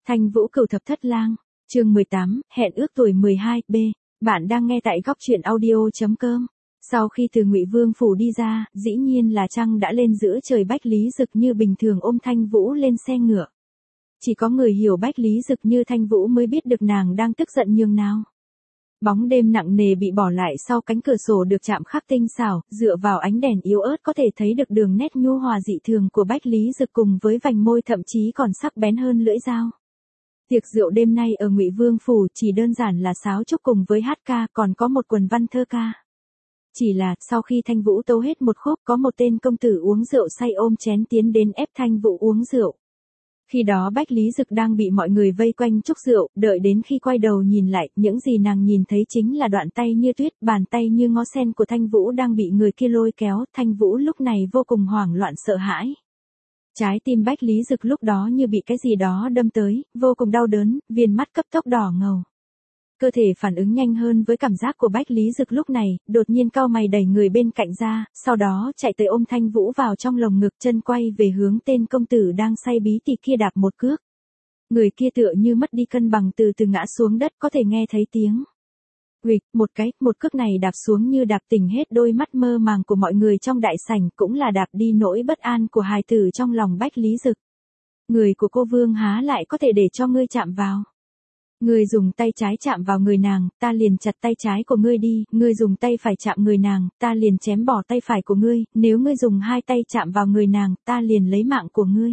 Thanh Vũ Cửu Thập Thất Lang, chương 18, hẹn ước tuổi 12, B. Bạn đang nghe tại góc truyện audio.com. Sau khi từ Ngụy Vương phủ đi ra, dĩ nhiên là trăng đã lên giữa trời. Bách Lý Dực như bình thường ôm Thanh Vũ lên xe ngựa. Chỉ có người hiểu Bách Lý Dực như Thanh Vũ mới biết được nàng đang tức giận nhường nào. Bóng đêm nặng nề bị bỏ lại sau cánh cửa sổ được chạm khắc tinh xảo, dựa vào ánh đèn yếu ớt có thể thấy được đường nét nhu hòa dị thường của Bách Lý Dực cùng với vành môi thậm chí còn sắc bén hơn lưỡi dao. Tiệc rượu đêm nay ở Ngụy Vương phủ chỉ đơn giản là sáo trúc cùng với hát ca, còn có một quần văn thơ ca. Chỉ là, sau khi Thanh Vũ tấu hết một khúc, có một tên công tử uống rượu say ôm chén tiến đến ép Thanh Vũ uống rượu. Khi đó Bách Lý Dực đang bị mọi người vây quanh chúc rượu, đợi đến khi quay đầu nhìn lại, những gì nàng nhìn thấy chính là đoạn tay như tuyết, bàn tay như ngó sen của Thanh Vũ đang bị người kia lôi kéo. Thanh Vũ lúc này vô cùng hoảng loạn sợ hãi. Trái tim Bách Lý Dực lúc đó như bị cái gì đó đâm tới, vô cùng đau đớn, viền mắt cấp tốc đỏ ngầu. Cơ thể phản ứng nhanh hơn với cảm giác của Bách Lý Dực lúc này, đột nhiên cau mày đẩy người bên cạnh ra, sau đó chạy tới ôm Thanh Vũ vào trong lồng ngực, chân quay về hướng tên công tử đang say bí tỉ kia đạp một cước. Người kia tựa như mất đi cân bằng từ từ ngã xuống đất, có thể nghe thấy tiếng huỵch, một cước này đạp xuống như đạp tỉnh hết đôi mắt mơ màng của mọi người trong đại sảnh, cũng là đạp đi nỗi bất an của hài tử trong lòng Bách Lý Dực. Người của cô Vương há lại có thể để cho ngươi chạm vào. Ngươi dùng tay trái chạm vào người nàng, ta liền chặt tay trái của ngươi đi, ngươi dùng tay phải chạm người nàng, ta liền chém bỏ tay phải của ngươi, nếu ngươi dùng hai tay chạm vào người nàng, ta liền lấy mạng của ngươi.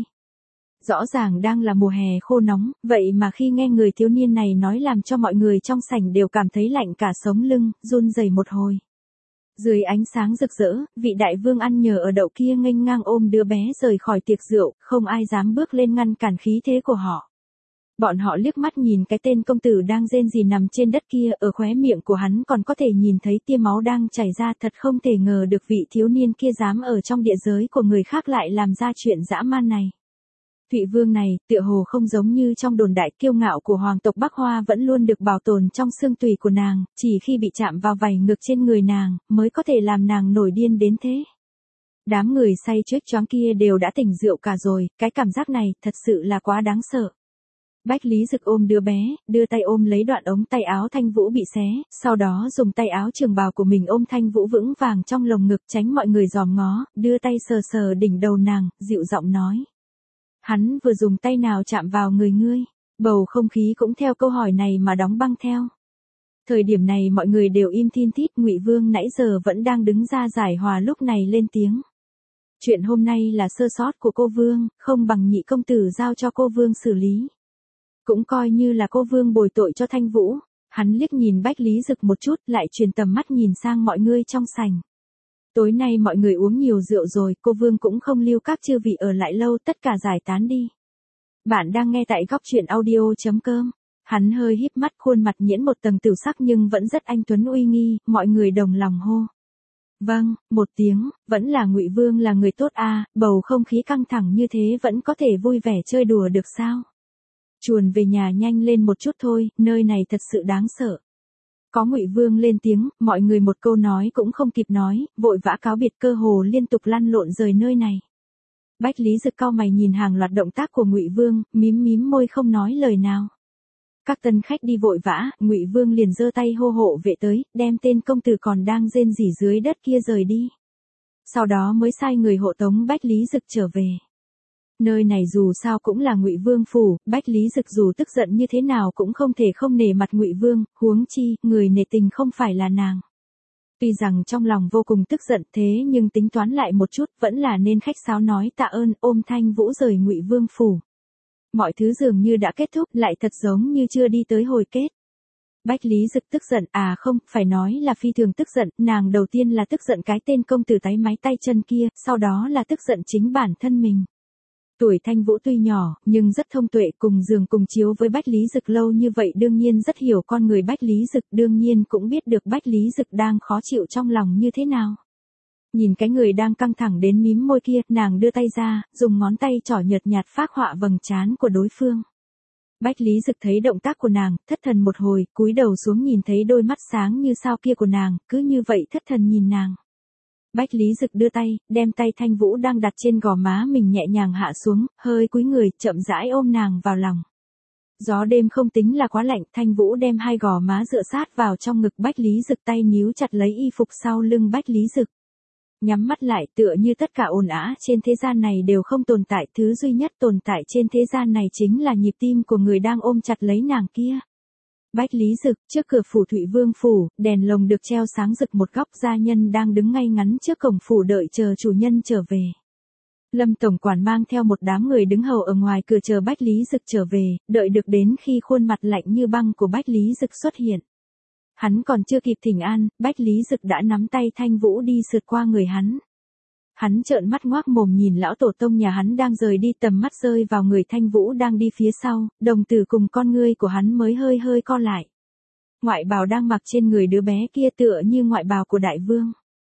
Rõ ràng đang là mùa hè khô nóng, vậy mà khi nghe người thiếu niên này nói làm cho mọi người trong sảnh đều cảm thấy lạnh cả sống lưng, run rẩy một hồi. Dưới ánh sáng rực rỡ, vị đại vương ăn nhờ ở đậu kia nghênh ngang ôm đứa bé rời khỏi tiệc rượu, không ai dám bước lên ngăn cản khí thế của họ. Bọn họ liếc mắt nhìn cái tên công tử đang rên rỉ nằm trên đất kia, ở khóe miệng của hắn còn có thể nhìn thấy tia máu đang chảy ra, thật không thể ngờ được vị thiếu niên kia dám ở trong địa giới của người khác lại làm ra chuyện dã man này. Thụy Vương này, tựa hồ không giống như trong đồn đại, kiêu ngạo của hoàng tộc Bắc Hoa vẫn luôn được bảo tồn trong xương tủy của nàng, chỉ khi bị chạm vào vảy ngực trên người nàng, mới có thể làm nàng nổi điên đến thế. Đám người say choếch choáng kia đều đã tỉnh rượu cả rồi, cái cảm giác này thật sự là quá đáng sợ. Bách Lý Dực ôm đứa bé, đưa tay ôm lấy đoạn ống tay áo Thanh Vũ bị xé, sau đó dùng tay áo trường bào của mình ôm Thanh Vũ vững vàng trong lồng ngực, tránh mọi người dòm ngó, đưa tay sờ sờ đỉnh đầu nàng, dịu giọng nói. Hắn vừa dùng tay nào chạm vào người ngươi? Bầu không khí cũng theo câu hỏi này mà đóng băng theo. Thời điểm này mọi người đều im thin thít, Ngụy Vương nãy giờ vẫn đang đứng ra giải hòa lúc này lên tiếng. Chuyện hôm nay là sơ sót của cô Vương, không bằng nhị công tử giao cho cô Vương xử lý. Cũng coi như là cô Vương bồi tội cho Thanh Vũ. Hắn liếc nhìn Bách Lý Dực một chút, lại truyền tầm mắt nhìn sang mọi người trong sảnh. Tối nay mọi người uống nhiều rượu rồi, cô Vương cũng không lưu các chư vị ở lại lâu, tất cả giải tán đi. Bạn đang nghe tại góc truyện audio.com. Hắn hơi híp mắt, khuôn mặt nhiễm một tầng tiểu sắc nhưng vẫn rất anh tuấn uy nghi, mọi người đồng lòng hô. Vâng, một tiếng, vẫn là Ngụy Vương là người tốt a, bầu không khí căng thẳng như thế vẫn có thể vui vẻ chơi đùa được sao? Chuồn về nhà nhanh lên một chút thôi, nơi này thật sự đáng sợ. Có Ngụy Vương lên tiếng, mọi người một câu nói cũng không kịp nói, vội vã cáo biệt, cơ hồ liên tục lăn lộn rời nơi này. Bách Lý Dực cau mày nhìn hàng loạt động tác của Ngụy Vương, mím môi không nói lời nào. Các tân khách đi vội vã, Ngụy Vương liền giơ tay hô hộ vệ tới, đem tên công tử còn đang rên rỉ dưới đất kia rời đi. Sau đó mới sai người hộ tống Bách Lý Dực trở về. Nơi này dù sao cũng là Ngụy Vương phủ, Bách Lý Dực dù tức giận như thế nào cũng không thể không nể mặt Ngụy Vương, huống chi, người nể tình không phải là nàng. Tuy rằng trong lòng vô cùng tức giận thế nhưng tính toán lại một chút, vẫn là nên khách sáo nói tạ ơn, ôm Thanh Vũ rời Ngụy Vương phủ. Mọi thứ dường như đã kết thúc, lại thật giống như chưa đi tới hồi kết. Bách Lý Dực tức giận, à không, phải nói là phi thường tức giận, nàng đầu tiên là tức giận cái tên công tử tái máy tay chân kia, sau đó là tức giận chính bản thân mình. Tuổi Thanh Vũ tuy nhỏ, nhưng rất thông tuệ, cùng giường cùng chiếu với Bách Lý Dực lâu như vậy đương nhiên rất hiểu con người Bách Lý Dực, đương nhiên cũng biết được Bách Lý Dực đang khó chịu trong lòng như thế nào. Nhìn cái người đang căng thẳng đến mím môi kia, nàng đưa tay ra, dùng ngón tay trỏ nhợt nhạt phác họa vầng trán của đối phương. Bách Lý Dực thấy động tác của nàng, thất thần một hồi, cúi đầu xuống nhìn thấy đôi mắt sáng như sao kia của nàng, cứ như vậy thất thần nhìn nàng. Bách Lý Dực đưa tay, đem tay Thanh Vũ đang đặt trên gò má mình nhẹ nhàng hạ xuống, hơi cúi người, chậm rãi ôm nàng vào lòng. Gió đêm không tính là quá lạnh, Thanh Vũ đem hai gò má dựa sát vào trong ngực Bách Lý Dực, tay níu chặt lấy y phục sau lưng Bách Lý Dực. Nhắm mắt lại, tựa như tất cả ồn ào trên thế gian này đều không tồn tại, thứ duy nhất tồn tại trên thế gian này chính là nhịp tim của người đang ôm chặt lấy nàng kia. Bách Lý Dực, trước cửa phủ Thụy Vương phủ, đèn lồng được treo sáng rực, một góc gia nhân đang đứng ngay ngắn trước cổng phủ đợi chờ chủ nhân trở về. Lâm tổng quản mang theo một đám người đứng hầu ở ngoài cửa chờ Bách Lý Dực trở về, đợi được đến khi khuôn mặt lạnh như băng của Bách Lý Dực xuất hiện. Hắn còn chưa kịp thỉnh an, Bách Lý Dực đã nắm tay Thanh Vũ đi sượt qua người hắn. Hắn trợn mắt ngoác mồm nhìn lão tổ tông nhà hắn đang rời đi, tầm mắt rơi vào người Thanh Vũ đang đi phía sau, đồng tử cùng con ngươi của hắn mới hơi hơi co lại. Ngoại bào đang mặc trên người đứa bé kia tựa như ngoại bào của đại vương.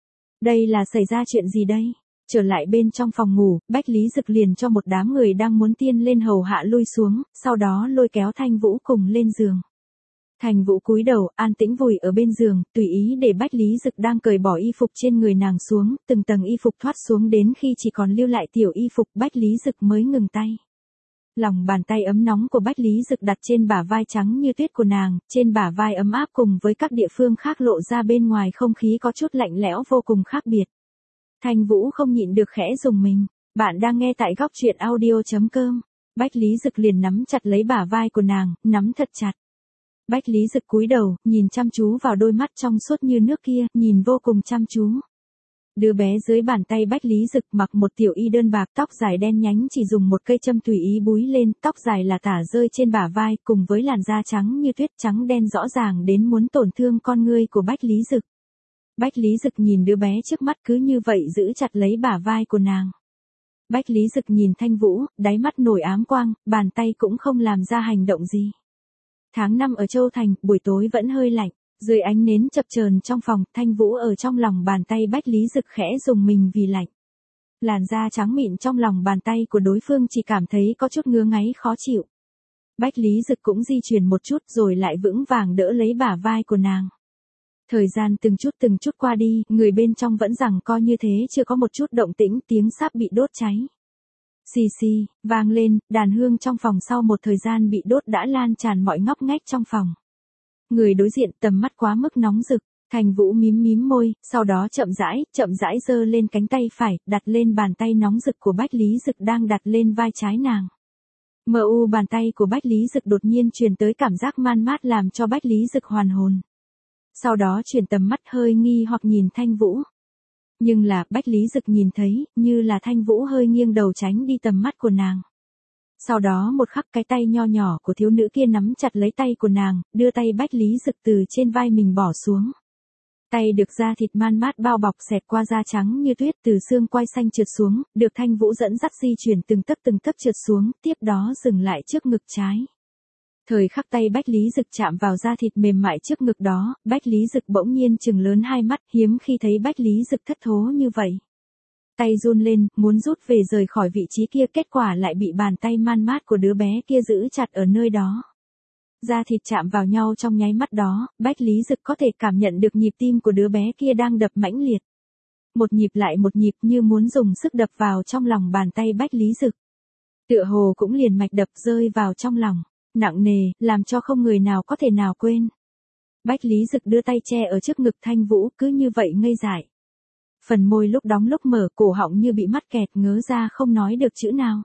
Đây là xảy ra chuyện gì đây? Trở lại bên trong phòng ngủ, Bách Lý Dực liền cho một đám người đang muốn tiên lên hầu hạ lui xuống, sau đó lôi kéo Thanh Vũ cùng lên giường. Thanh Vũ cúi đầu, an tĩnh vùi ở bên giường, tùy ý để Bách Lý Dực đang cởi bỏ y phục trên người nàng xuống, từng tầng y phục thoát xuống đến khi chỉ còn lưu lại tiểu y phục, Bách Lý Dực mới ngừng tay. Lòng bàn tay ấm nóng của Bách Lý Dực đặt trên bả vai trắng như tuyết của nàng, trên bả vai ấm áp cùng với các địa phương khác lộ ra bên ngoài không khí có chút lạnh lẽo vô cùng khác biệt. Thanh Vũ không nhịn được khẽ rùng mình. Bạn đang nghe tại góc truyện audio.com. Bách Lý Dực liền nắm chặt lấy bả vai của nàng, nắm thật chặt. Bách Lý Dực cúi đầu, nhìn chăm chú vào đôi mắt trong suốt như nước kia, nhìn vô cùng chăm chú. Đứa bé dưới bàn tay Bách Lý Dực mặc một tiểu y đơn bạc, tóc dài đen nhánh, chỉ dùng một cây châm tùy ý búi lên, tóc dài là tả rơi trên bả vai, cùng với làn da trắng như tuyết, trắng đen rõ ràng đến muốn tổn thương con ngươi của Bách Lý Dực. Bách Lý Dực nhìn đứa bé trước mắt cứ như vậy giữ chặt lấy bả vai của nàng. Bách Lý Dực nhìn Thanh Vũ, đáy mắt nổi ám quang, bàn tay cũng không làm ra hành động gì. Tháng 5 ở Châu Thành, buổi tối vẫn hơi lạnh, dưới ánh nến chập chờn trong phòng, Thanh Vũ ở trong lòng bàn tay Bách Lý Dực khẽ rùng mình vì lạnh. Làn da trắng mịn trong lòng bàn tay của đối phương chỉ cảm thấy có chút ngứa ngáy khó chịu. Bách Lý Dực cũng di chuyển một chút rồi lại vững vàng đỡ lấy bả vai của nàng. Thời gian từng chút qua đi, người bên trong vẫn giằng co như thế, chưa có một chút động tĩnh, tiếng sáp bị đốt cháy. Xì xì, vang lên, đàn hương trong phòng sau một thời gian bị đốt đã lan tràn mọi ngóc ngách trong phòng. Người đối diện tầm mắt quá mức nóng rực, Thanh Vũ mím môi, sau đó chậm rãi giơ lên cánh tay phải, đặt lên bàn tay nóng rực của Bách Lý Dực đang đặt lên vai trái nàng. Bàn tay của Bách Lý Dực đột nhiên truyền tới cảm giác man mát làm cho Bách Lý Dực hoàn hồn. Sau đó chuyển tầm mắt hơi nghi hoặc nhìn Thanh Vũ. Nhưng là Bách Lý Dực nhìn thấy, như là Thanh Vũ hơi nghiêng đầu tránh đi tầm mắt của nàng. Sau đó một khắc cái tay nho nhỏ của thiếu nữ kia nắm chặt lấy tay của nàng, đưa tay Bách Lý Dực từ trên vai mình bỏ xuống. Tay được da thịt man mát bao bọc xẹt qua da trắng như tuyết từ xương quai xanh trượt xuống, được Thanh Vũ dẫn dắt di chuyển từng tấc trượt xuống, tiếp đó dừng lại trước ngực trái. Thời khắc tay Bách Lý Dực chạm vào da thịt mềm mại trước ngực đó, Bách Lý Dực bỗng nhiên trừng lớn hai mắt, hiếm khi thấy Bách Lý Dực thất thố như vậy. Tay run lên, muốn rút về rời khỏi vị trí kia, kết quả lại bị bàn tay man mát của đứa bé kia giữ chặt ở nơi đó. Da thịt chạm vào nhau trong nháy mắt đó, Bách Lý Dực có thể cảm nhận được nhịp tim của đứa bé kia đang đập mãnh liệt. Một nhịp lại một nhịp như muốn dùng sức đập vào trong lòng bàn tay Bách Lý Dực. Tựa hồ cũng liền mạch đập rơi vào trong lòng. Nặng nề, làm cho không người nào có thể nào quên. Bách Lý Dực đưa tay che ở trước ngực Thanh Vũ, cứ như vậy ngây dại. Phần môi lúc đóng lúc mở, cổ họng như bị mắc kẹt, ngớ ra không nói được chữ nào.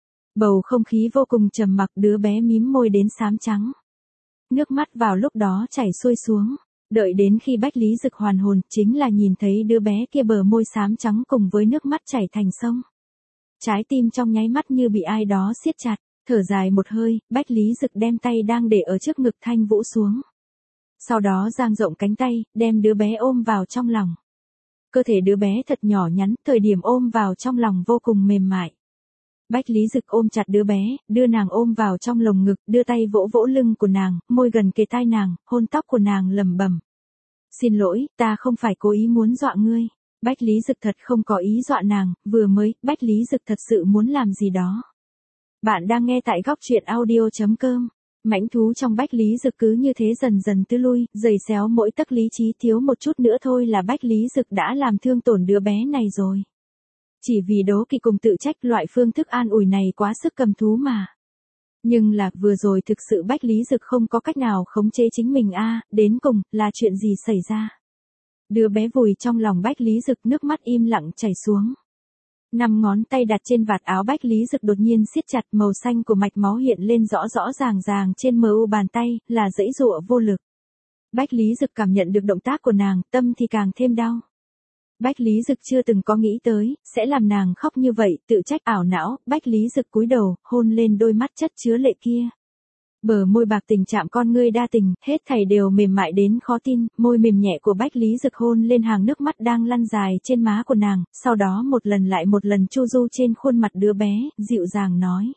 Bầu không khí vô cùng trầm mặc, đứa bé mím môi đến xám trắng. Nước mắt vào lúc đó chảy xuôi xuống. Đợi đến khi Bách Lý Dực hoàn hồn, chính là nhìn thấy đứa bé kia bờ môi xám trắng cùng với nước mắt chảy thành sông. Trái tim trong nháy mắt như bị ai đó siết chặt. Thở dài một hơi, Bách Lý Dực đem tay đang để ở trước ngực Thanh Vũ xuống. Sau đó dang rộng cánh tay, đem đứa bé ôm vào trong lòng. Cơ thể đứa bé thật nhỏ nhắn, thời điểm ôm vào trong lòng vô cùng mềm mại. Bách Lý Dực ôm chặt đứa bé, đưa nàng ôm vào trong lồng ngực, đưa tay vỗ vỗ lưng của nàng, môi gần kề tai nàng, hôn tóc của nàng lẩm bẩm. Xin lỗi, ta không phải cố ý muốn dọa ngươi. Bách Lý Dực thật không có ý dọa nàng, vừa mới, Bách Lý Dực thật sự muốn làm gì đó. Bạn đang nghe tại góc truyện audio.com. Mãnh thú trong Bách Lý Dực cứ như thế dần dần tư lui, giày xéo mỗi tấc lý trí, thiếu một chút nữa thôi là Bách Lý Dực đã làm thương tổn đứa bé này rồi. Chỉ vì đố kỵ cùng tự trách, loại phương thức an ủi này quá sức cầm thú mà. Nhưng là vừa rồi thực sự Bách Lý Dực không có cách nào khống chế chính mình đến cùng, là chuyện gì xảy ra? Đứa bé vùi trong lòng Bách Lý Dực, nước mắt im lặng chảy xuống. 5 ngón tay đặt trên vạt áo Bách Lý Dực đột nhiên siết chặt, màu xanh của mạch máu hiện lên rõ rõ ràng ràng trên mu bàn tay, là giãy giụa vô lực. Bách Lý Dực cảm nhận được động tác của nàng, tâm thì càng thêm đau. Bách Lý Dực chưa từng có nghĩ tới, sẽ làm nàng khóc như vậy, tự trách ảo não, Bách Lý Dực cúi đầu, hôn lên đôi mắt chất chứa lệ kia. Bờ môi bạc tình chạm con ngươi đa tình, hết thảy đều mềm mại đến khó tin, môi mềm nhẹ của Bách Lý Dực hôn lên hàng nước mắt đang lăn dài trên má của nàng, sau đó một lần lại một lần chu du trên khuôn mặt đứa bé, dịu dàng nói.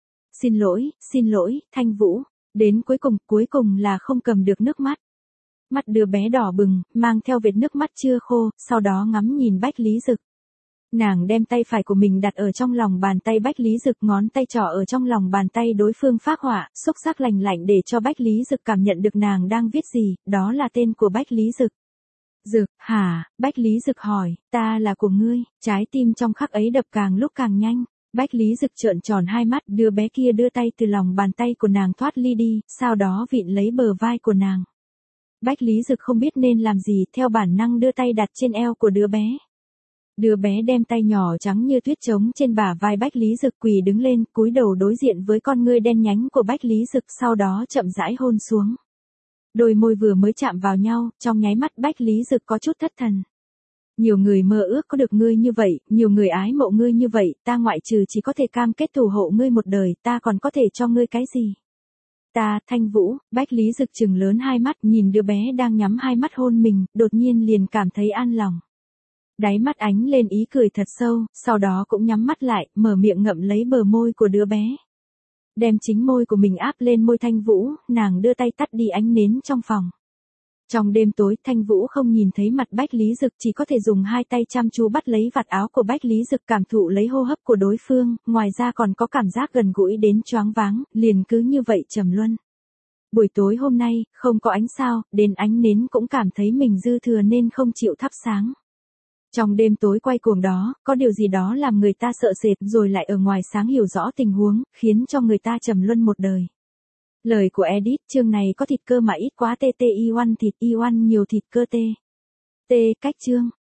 Xin lỗi, Thanh Vũ, đến cuối cùng là không cầm được nước mắt. Mắt đứa bé đỏ bừng, mang theo vệt nước mắt chưa khô, sau đó ngắm nhìn Bách Lý Dực. Nàng đem tay phải của mình đặt ở trong lòng bàn tay Bách Lý Dực, ngón tay trỏ ở trong lòng bàn tay đối phương phác họa, xúc sắc lành lạnh để cho Bách Lý Dực cảm nhận được nàng đang viết gì, đó là tên của Bách Lý Dực. Dực, hả? Bách Lý Dực hỏi, ta là của ngươi, trái tim trong khắc ấy đập càng lúc càng nhanh. Bách Lý Dực trợn tròn hai mắt, đứa bé kia đưa tay từ lòng bàn tay của nàng thoát ly đi, sau đó vịn lấy bờ vai của nàng. Bách Lý Dực không biết nên làm gì, theo bản năng đưa tay đặt trên eo của đứa bé. Đứa bé đem tay nhỏ trắng như tuyết trống trên bả vai Bách Lý Dực, quỳ đứng lên, cúi đầu đối diện với con ngươi đen nhánh của Bách Lý Dực, sau đó chậm rãi hôn xuống. Đôi môi vừa mới chạm vào nhau, trong nháy mắt Bách Lý Dực có chút thất thần. Nhiều người mơ ước có được ngươi như vậy, nhiều người ái mộ ngươi như vậy, ta ngoại trừ chỉ có thể cam kết thủ hộ ngươi một đời, ta còn có thể cho ngươi cái gì? Ta, Thanh Vũ. Bách Lý Dực trừng lớn hai mắt, nhìn đứa bé đang nhắm hai mắt hôn mình, đột nhiên liền cảm thấy an lòng. Đáy mắt ánh lên ý cười thật sâu, sau đó cũng nhắm mắt lại, mở miệng ngậm lấy bờ môi của đứa bé. Đem chính môi của mình áp lên môi Thanh Vũ, nàng đưa tay tắt đi ánh nến trong phòng. Trong đêm tối, Thanh Vũ không nhìn thấy mặt Bách Lý Dực, chỉ có thể dùng hai tay chăm chú bắt lấy vạt áo của Bách Lý Dực, cảm thụ lấy hô hấp của đối phương, ngoài ra còn có cảm giác gần gũi đến choáng váng, liền cứ như vậy trầm luân. Buổi tối hôm nay, không có ánh sao, đến ánh nến cũng cảm thấy mình dư thừa nên không chịu thắp sáng. Trong đêm tối quay cuồng đó, có điều gì đó làm người ta sợ sệt, rồi lại ở ngoài sáng hiểu rõ tình huống, khiến cho người ta trầm luân một đời. Lời của Edit, chương này có thịt cơ mà ít quá TTY1 thịt Y1 nhiều thịt cơ T. Cách chương.